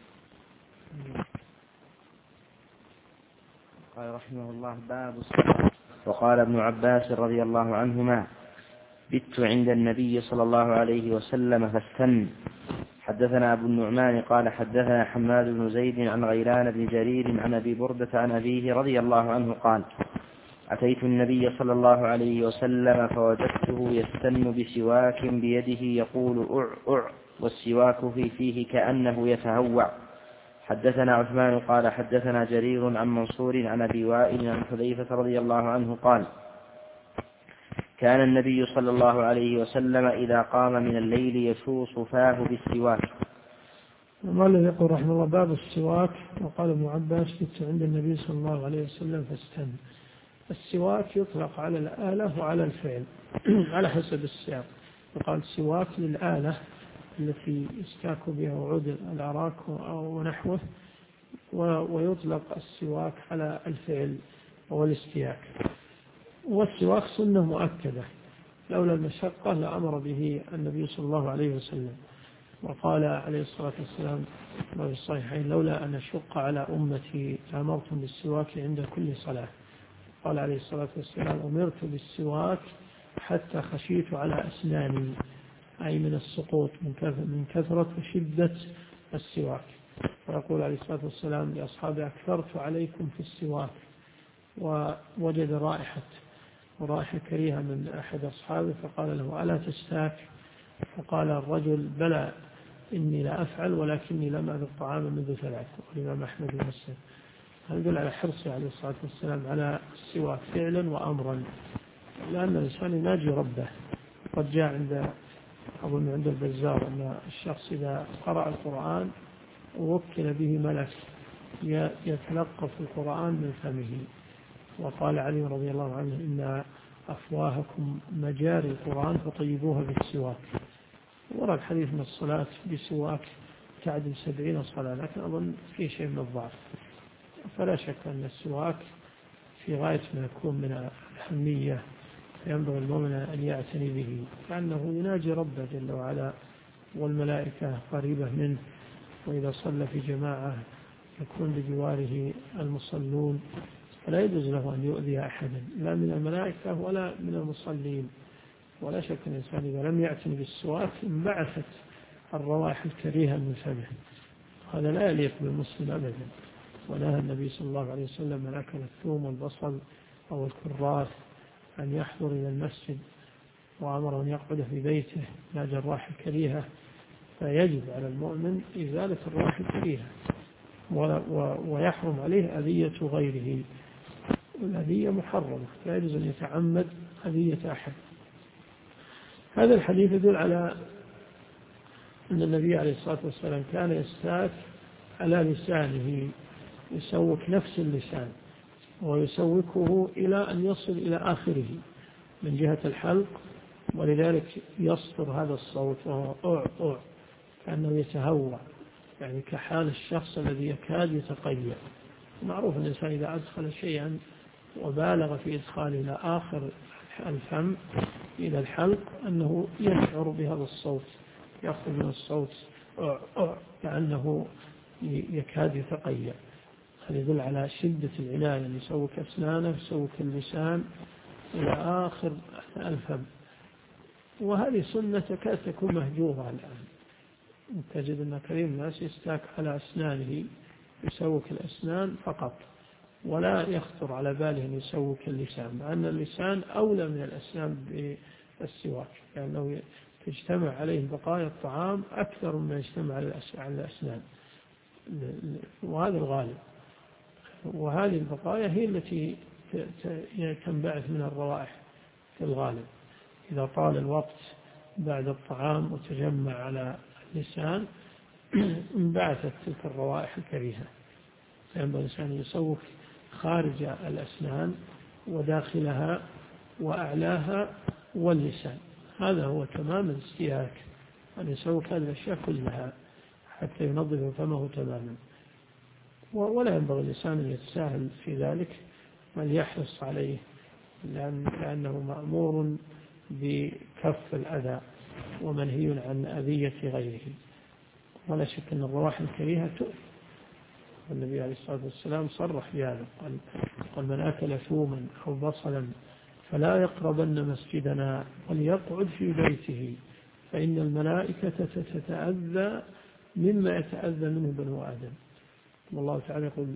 قال رحمه الله باب الصلاة. وقال ابن عباس رضي الله عنهما بت عند النبي صلى الله عليه وسلم فاستن. حدثنا أبو النعمان قال حدثنا حماد بن زيد عن غيلان بن جرير عن أبي بردة عن أبيه رضي الله عنه قال أتيت النبي صلى الله عليه وسلم فوجدته يستن بسواك بيده يقول أع أع، والسواك في فيه كأنه يتهوع. حدثنا عثمان قال حدثنا جرير عن منصور عن أبي وائل عن حذيفة رضي الله عنه قال كان النبي صلى الله عليه وسلم إذا قام من الليل يشوص فاه بالسواك. الذي يقول رحمه الله باب السواك. وقال ابن عباس بت عند النبي صلى الله عليه وسلم فاستن. السواك يطلق على الآلة وعلى الفعل على حسب السياق. يقال سواك للآلة التي يستاك بها وعود الأراك أو نحوه، ويطلق السواك على الفعل والاستياك. والسواك سنة مؤكدة، لولا المشقة لأمر به النبي صلى الله عليه وسلم. وقال عليه الصلاة والسلام في الصحيحين لولا أن أشق على أمتي لأمرتم بالسواك عند كل صلاة. قال عليه الصلاة والسلام أمرت بالسواك حتى خشيت على أسناني، أي من السقوط من كثرة وشدة السواك. ويقول عليه الصلاة والسلام لأصحابه أكثرت عليكم في السواك، ووجد رائحة كريهة من أحد أصحابه فقال له ألا تستاك؟ فقال الرجل بلى إني لا أفعل ولكني لم أذق طعاما منذ 3. والإمام أحمد ومسلم. هذا يدل على حرصه عليه الصلاة والسلام على السواك فعلا وأمرا، لأن الإنسان يناجي ربه. قد جاء أظن عند البزار أن الشخص إذا قرأ القرآن ووكل به ملك يتلقف القرآن من فمه. وقال علي رضي الله عنه إن أفواهكم مجاري القرآن فطيبوها بالسواك. ورد حديث من الصلاة بسواك تعدل 70 صلاة، لكن أظن فيه شيء من الضعف. فلا شك أن السواك في غاية ما يكون من الأهمية، فينبغي المؤمن أن يعتني به، لأنه يناجي ربه جل وعلا والملائكة قريبة منه، وإذا صلى في جماعة يكون بجواره المصلون فلا يجوز له أن يؤذي أحدا لا من الملائكة ولا من المصلين. ولا شك أن الإنسان إذا لم يعتني بالسواك انبعثت الروائح الكريهة من فمه، هذا لا يليق بالمسلم أبدا. ونهى النبي صلى الله عليه وسلم من أكل الثوم والبصل أو الكراث أن يحضر إلى المسجد، وأمر أن يقعد في بيته لا جراح الكريهة. فيجب على المؤمن إزالة الروائح الكريهة، ويحرم عليه أذية غيره. الأذية محرمة، لا يجوز أن يتعمد أذية أحد. هذا الحديث يدل على أن النبي عليه الصلاة والسلام كان يستاك على لسانه، يسوك نفس اللسان ويسوكه إلى أن يصل إلى آخره من جهة الحلق، ولذلك يصدر هذا الصوت وهو كأنه يتهوى، يعني كحال الشخص الذي يكاد يتقيأ. معروف أن الإنسان إذا أدخل شيئا وبالغ في إدخاله إلى آخر الفم إلى الحلق أنه يشعر بهذا الصوت، يأخذ من الصوت كأنه يكاد يتقيأ. هذا يدل على شدة العناية، يعني يسوك أسنانه يسوك اللسان إلى آخر الفم. وهذه سنة تكاد تكون مهجورة الآن. تجد أن كثير من الناس يستاك على أسنانه، يسوك الأسنان فقط ولا يخطر على باله أن يسوك اللسان، مع أن اللسان أولى من الأسنان بالسواك، لأنه تجتمع عليه بقايا الطعام أكثر مما يجتمع على الأسنان، وهذا الغالب. وهذه البقايا هي التي تنبعث من الروائح في الغالب. إذا طال الوقت بعد الطعام وتجمع على اللسان انبعثت تلك الروائح الكريهة. فينبغي الإنسان يسوق خارج الأسنان وداخلها وأعلاها واللسان، هذا هو تمام الاستياك، أن يسوق هذه الأشياء كلها حتى ينظف فمه تماما. ولا ينبغي الإنسان أن يتساهل في ذلك، بل يحرص عليه، لأنه مأمور بكف الأذى ومنهي عن أذية غيره. ولا شك أن الروائح الكريهة تؤذي، والنبي عليه الصلاة والسلام صرح بهذا، قال من أكل ثوما أو بصلا فلا يقربن مسجدنا وليقعد في بيته فإن الملائكة تتأذى مما يتأذى منه بنو آدم. والله تعالى يقول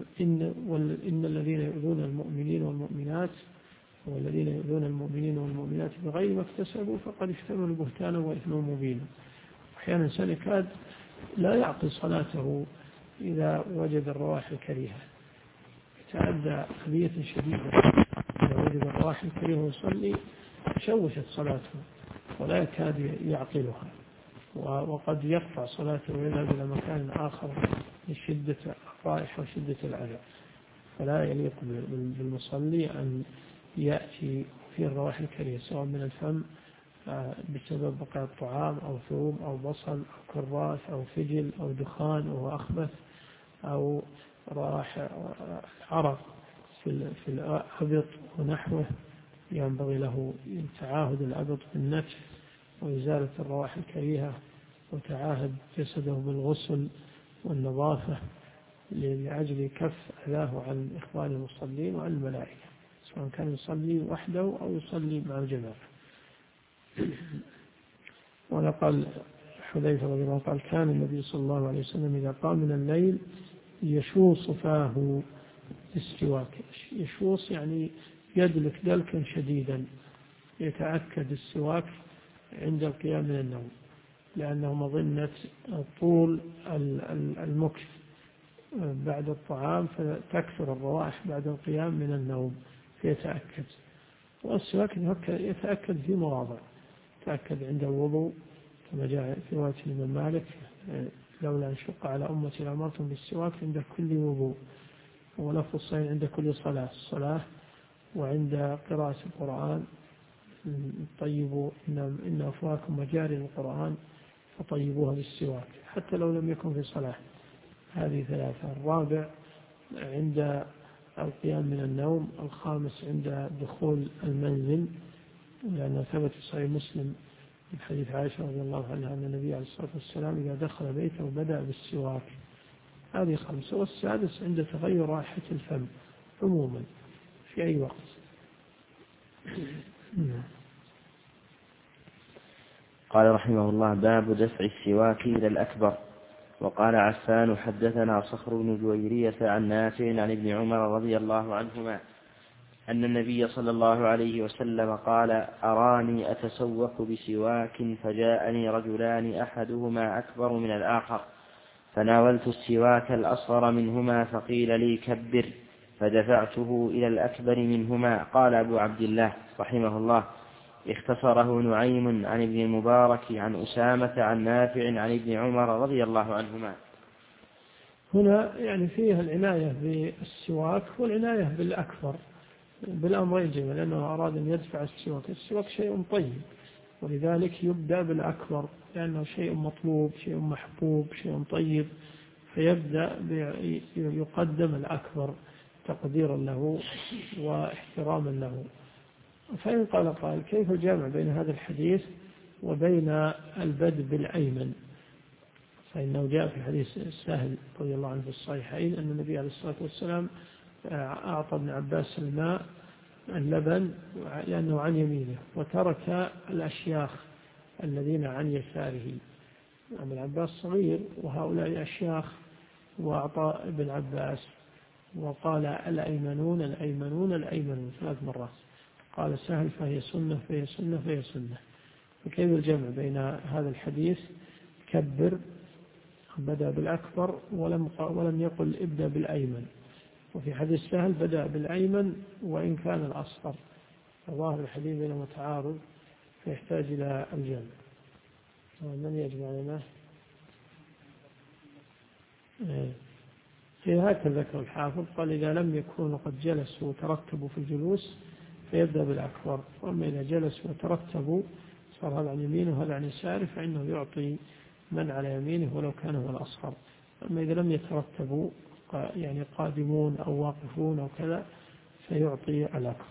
إن الذين يؤذون المؤمنين والمؤمنات والذين يؤذون المؤمنين والمؤمنات بغير ما اكتسبوا فقد احتملوا بهتانا وإثما مبينا. أحيانا الإنسان يكاد لا يعقل صلاته إذا وجد الروائح الكريهة، يتأذى أذية شديدة. إذا وجد الروائح الكريهة ويصلي شوشت صلاته ولا يكاد يعقلها، وقد يقطع صلاته ويذهب إلى مكان آخر لشدة الرائحة وشدة الأذى. فلا يليق بالمصلي أن يأتي في الروائح الكريهة سواء من الفم بسبب بقاء الطعام أو ثوم أو بصل أو كراث أو فجل أو دخان أو أخبث أو رائحة عرق في الأبط ونحوه. ينبغي له تعاهد الأبط بالنتف وإزالة الروائح الكريهة، وتعاهد جسده بالغسل والنظافة لأجل كف أذاه عن إخوان المصلين وعن الملائكة، سواء كان يصلي وحده أو يصلي مع الجماعة. ونقل حذيفة رضي الله عنه كان النبي صلى الله عليه وسلم إذا قام من الليل يشوص فاه بالسواك. يشوص يعني يدلك دلكا شديدا، يتأكد السواك عند القيام من النوم، لأنه مظنة طول المكث بعد الطعام فتكثر الروائح بعد القيام من النوم فيتأكد. والسواك يتأكد في مواضع، يتأكد عند الوضوء كما جاء في رواية الإمام مالك لولا أن شق على أمتي لأمرتهم بالسواك عند كل وضوء، ولفظ الصحيح عند كل صلاة وعند قراءة القرآن طيبوا إن أفواكم مجاري القرآن فطيبوها بالسواك حتى لو لم يكن في صلاة. هذه ثلاثة. الرابع عند القيام من النوم. الخامس عند دخول المنزل، لأن ثبت في صحيح مسلم من حديث عائشة رضي الله عنها أن النبي عليه الصلاة والسلام إذا دخل بيته بدأ بالسواك. هذه 5. والسادس عند تغير رائحة الفم عموما في أي وقت. قال رحمه الله: باب دفع السواك إلى الأكبر. وقال عفان: حدثنا صخر بن جويرية عن نافع عن ابن عمر رضي الله عنهما أن النبي صلى الله عليه وسلم قال: أراني أتسوق بسواك فجاءني رجلان أحدهما أكبر من الآخر فناولت السواك الأصغر منهما فقيل لي: كبر، فدفعته إلى الأكبر منهما. قال أبو عبد الله رحمه الله: اختصره نعيم عن ابن المبارك عن أسامة عن نافع عن ابن عمر رضي الله عنهما. هنا يعني فيها العناية بالسواك والعناية بالأكبر بالأمرين جميعا، لأنه أراد أن يدفع السواك. السواك شيء طيب، ولذلك يبدأ بالأكبر لأنه شيء مطلوب، شيء محبوب، شيء طيب، فيبدأ يقدم الأكبر تقديرا له واحتراما له. فإن قال كيف الجامع بين هذا الحديث وبين البدء بالأيمن؟ فإنه جاء في حديث سهل رضي الله عنه في الصحيحين أن النبي عليه الصلاة والسلام أعطى ابن عباس الماء اللبن لأنه عن يمينه، وترك الأشياخ الذين عن يساره. ابن عباس صغير وهؤلاء أشياخ، وأعطى ابن عباس وقال: الأيمنون الأيمنون الأيمنون 3 مرات. قال سهل: فهي سنة فهي سنة فهي سنة. فكيف الجمع بين هذا الحديث؟ كبر، بدأ بالأكبر ولم يقل ابدأ بالأيمن. وفي حديث سهل بدأ بالأيمن وإن كان الأصغر. فظاهر الحديث بينهما متعارض فيحتاج إلى الجمع. من يجمع لنا؟ في هكذا ذكر الحافظ، قال: إذا لم يكونوا قد جلسوا وترتبوا في الجلوس فيبدأ بالأكبر، وأما إذا جلسوا وترتبوا صار هذا عن يمينه وهذا عن يساره فإنه يعطي من على يمينه ولو كان هو الأصغر. أما إذا لم يترتبوا يعني قادمون أو واقفون أو كذا فيعطي الأكبر.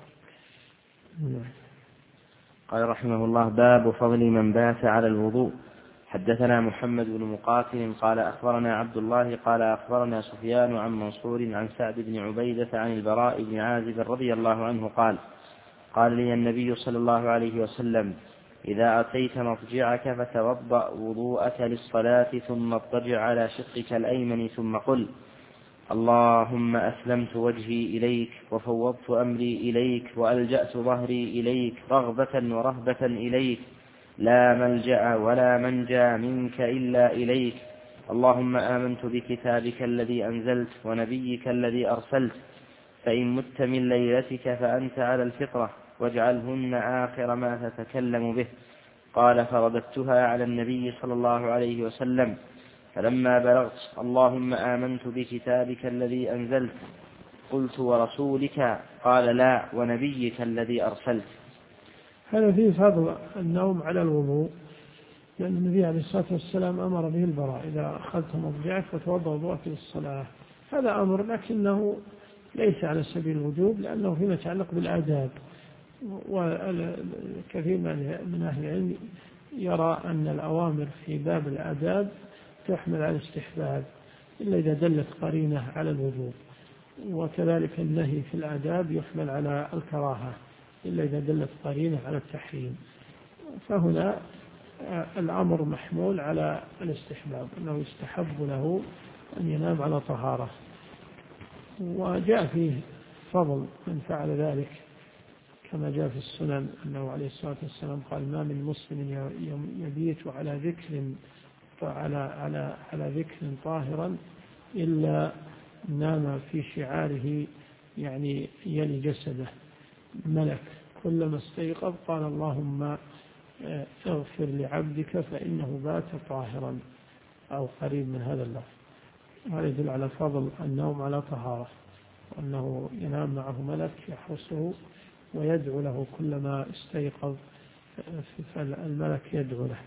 قال رحمه الله: باب فضل من بات على الوضوء. حدثنا محمد بن مقاتل قال أخبرنا عبد الله قال أخبرنا سفيان عن منصور عن سعد بن عبيدة عن البراء بن عازب رضي الله عنه قال لي النبي صلى الله عليه وسلم: إذا أتيت مضجعك فتوضأ وضوءك للصلاة ثم اضطجع على شقك الأيمن ثم قل: اللهم أسلمت وجهي إليك وفوضت أمري إليك وألجأت ظهري إليك رغبة ورهبة إليك، لا ملجأ ولا منجى منك إلا إليك. اللهم آمنت بكتابك الذي أنزلت ونبيك الذي أرسلت، فإن مت من ليلتك فأنت على الفطرة، واجعلهن آخر ما تتكلم به. قال: فرددتها على النبي صلى الله عليه وسلم، فلما بلغت: اللهم آمنت بكتابك الذي أنزلت، قلت: ورسولك؟ قال: لا، ونبيك الذي أرسلت. هذا فيه فضل النوم على الوضوء، لأن النبي عليه الصلاة والسلام أمر به البراء: إذا أخذت مضجعك فتوضأ وضوءك للصلاة. هذا أمر لكنه ليس على سبيل الوجوب، لأنه فيما يتعلق بالآداب، وكثير من أهل العلم يرى أن الأوامر في باب الآداب تحمل على الاستحباب إلا إذا دلت قرينة على الوجوب، وكذلك النهي في الآداب يحمل على الكراهة إلا إذا دلت قرينة على التحريم. فهنا الأمر محمول على الاستحباب، أنه يستحب له أن ينام على طهارة. وجاء فيه فضل من فعل ذلك كما جاء في السنن أنه عليه الصلاة والسلام قال: ما من مسلم يبيت على ذكر على ذكر طاهرا إلا نام في شعاره، يعني يلي جسده ملك، كلما استيقظ قال: اللهم اغفر لعبدك فإنه بات طاهرا، أو قريب من هذا اللفظ. هذا يدل على فضل النوم على طهارة، وأنه ينام معه ملك يحرسه ويدعو له كلما استيقظ، فالملك يدعو له.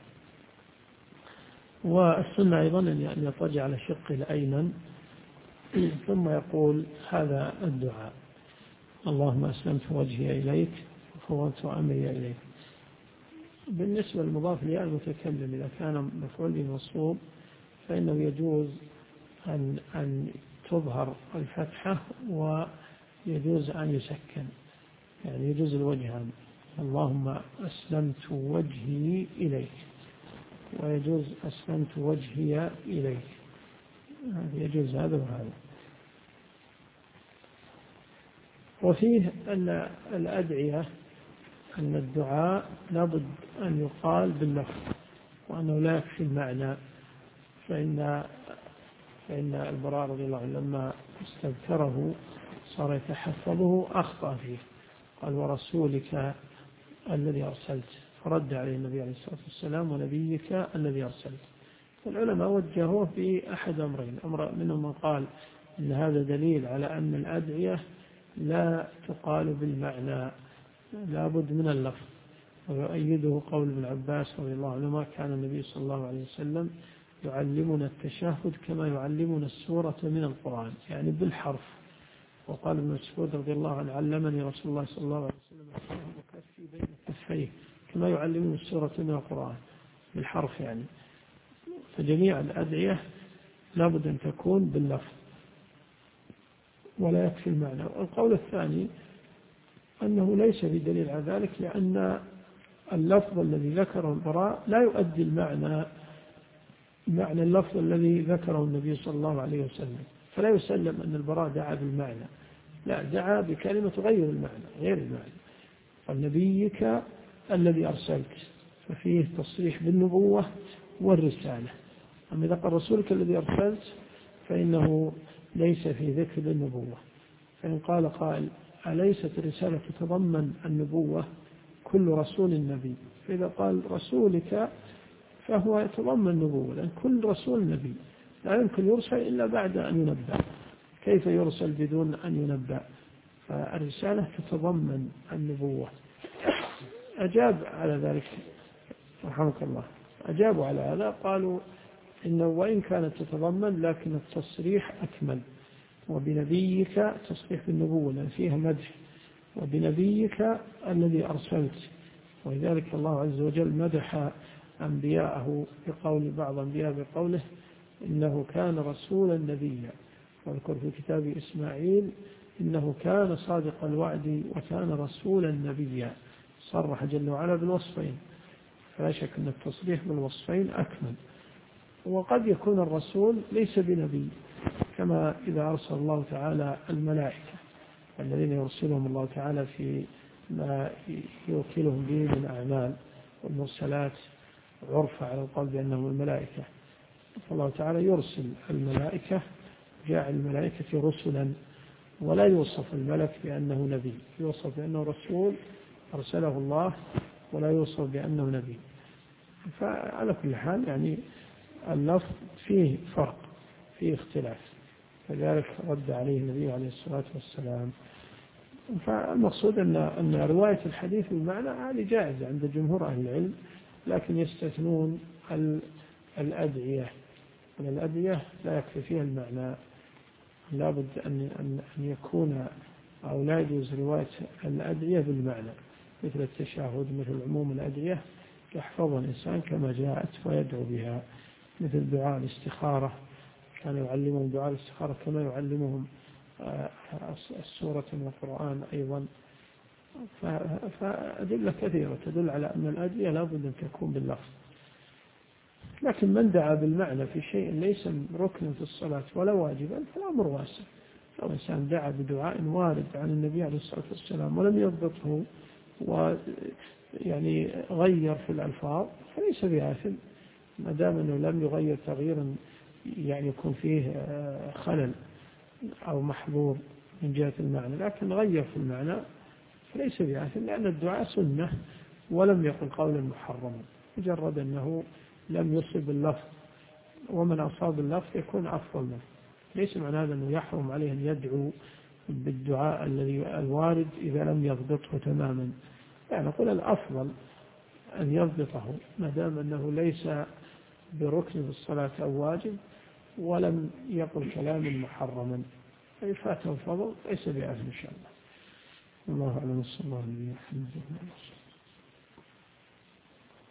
والسنة أيضا أن يضطجع على شقه الأيمن ثم يقول هذا الدعاء: اللهم أسلمت وجهي إليك وفوضت أمري إليك. بالنسبة للمضاف لياء المتكلم إذا كان مفعول به منصوب فإنه يجوز أن تظهر الفتحة ويجوز أن يسكن، يعني يجوز الوجهان، اللهم أسلمت وجهي إليك، ويجوز أسلمت وجهي إليك، يجوز هذا وهذا. وفيه أن الأدعية أن الدعاء لابد أن يقال باللفظ وأنه لا يكفي المعنى، فإن البراء رضي الله عنه لما استذكره صار يتحفظه أخطأ فيه، قال ورسولك الذي أرسلت، فرد عليه النبي عليه الصلاة والسلام ونبيك الذي أرسلت. والعلماء وجهوه بأحد أمرين، أمر منهم من قال إن هذا دليل على أن الأدعية لا تقال بالمعنى لا بد من اللفظ، ويؤيده قول ابن عباس رضي الله عنهما كان النبي صلى الله عليه وسلم يعلمنا التشهد كما يعلمنا السورة من القرآن، يعني بالحرف. وقال ابن مسعود رضي الله عنه علمني رسول الله صلى الله عليه وسلم وكفي بين كفيه كما يعلمنا السورة من القرآن، بالحرف يعني. فجميع الأدعية لابد أن تكون باللفظ ولا يكفي المعنى. والقول الثاني أنه ليس بدليل على ذلك، لأن اللفظ الذي ذكره البراء لا يؤدي معنى اللفظ الذي ذكره النبي صلى الله عليه وسلم، فلا يسلم أن البراء دعا بالمعنى، لا، دعا بكلمة غير المعنى، غير المعنى. والنبيك الذي أرسلت ففيه تصريح بالنبوة والرسالة. أما إذا قال رسولك الذي أرسلت فإنه ليس في ذكر النبوة. فإن قال قائل أليست الرسالة تتضمن النبوة؟ كل رسول نبي. فإذا قال رسولك فهو يتضمن النبوة، لأن كل رسول نبي لا يمكن يرسل إلا بعد أن ينبأ، كيف يرسل بدون أن ينبأ؟ فالرسالة تتضمن النبوة. أجاب على ذلك رحمك الله، أجابوا على هذا قالوا إنه وإن كانت تتضمن لكن التصريح أكمل، وبنبيك تصريح بالنبوة لأن فيها مدح، وبنبيك الذي أرسلت. ولذلك الله عز وجل مدح أنبياءه بقول بعض أنبياء بقوله إنه كان رسولا نبيا. واذكر في كتاب إسماعيل إنه كان صادق الوعد وكان رسولا نبيا، صرح جل وعلا بالوصفين، فلا شك أن التصريح بالوصفين أكمل. وقد يكون الرسول ليس بنبي، كما إذا أرسل الله تعالى الملائكة الذين يرسلهم الله تعالى في ما يوكلهم به من أعمال، والمرسلات عرف على القول بأنهم الملائكة، فالله تعالى يرسل الملائكة، جاء الملائكة رسلا، ولا يوصف الملك بأنه نبي، يوصف بأنه رسول أرسله الله، ولا يوصف بأنه نبي. فعلى كل حال يعني اللفظ فيه فرق، فيه اختلاف، فذلك رد عليه النبي عليه الصلاة والسلام. فالمقصود أن رواية الحديث بالمعنى هذه جائزة عند جمهور أهل العلم، لكن يستثنون الأدعية، والأدعية لا يكفي فيها المعنى، لابد أن يكون أو لا يجوز رواية الأدعية بالمعنى، مثل التشهد، مثل عموم الأدعية يحفظها الإنسان كما جاءت ويدعو بها، مثل دعاء الاستخارة كان يعلمهم دعاء الاستخارة كما يعلمهم السورة من القرآن أيضا. فأدلة كثيرة تدل على أن الأدعية لابد أن تكون باللفظ. لكن من دعا بالمعنى في شيء ليس ركن في الصلاة ولا واجبا فالأمر واسع. لو إنسان دعا بدعاء وارد عن النبي عليه الصلاة والسلام ولم يضبطه ويعني غير في الألفاظ فليس بآثم، ما دام أنه لم يغير تغييرا يعني يكون فيه خلل أو محظور من جهة المعنى، لكن غير في المعنى فليس بآثم، لأن الدعاء سنة ولم يقل قولا محرما، مجرد أنه لم يصب اللفظ، ومن أصاب اللفظ يكون أفضل منه. ليس معنى هذا أنه يحرم عليه أن يدعو بالدعاء الذي الوارد إذا لم يضبطه تماما، يعني نقول الأفضل أن يضبطه ما دام أنه ليس بركن بالصلاة أو واجب ولم يقل كلاما محرما، فإفاته الفضل ليس بآثم إن شاء الله. الله أعلم. صلى الله عليه وسلم.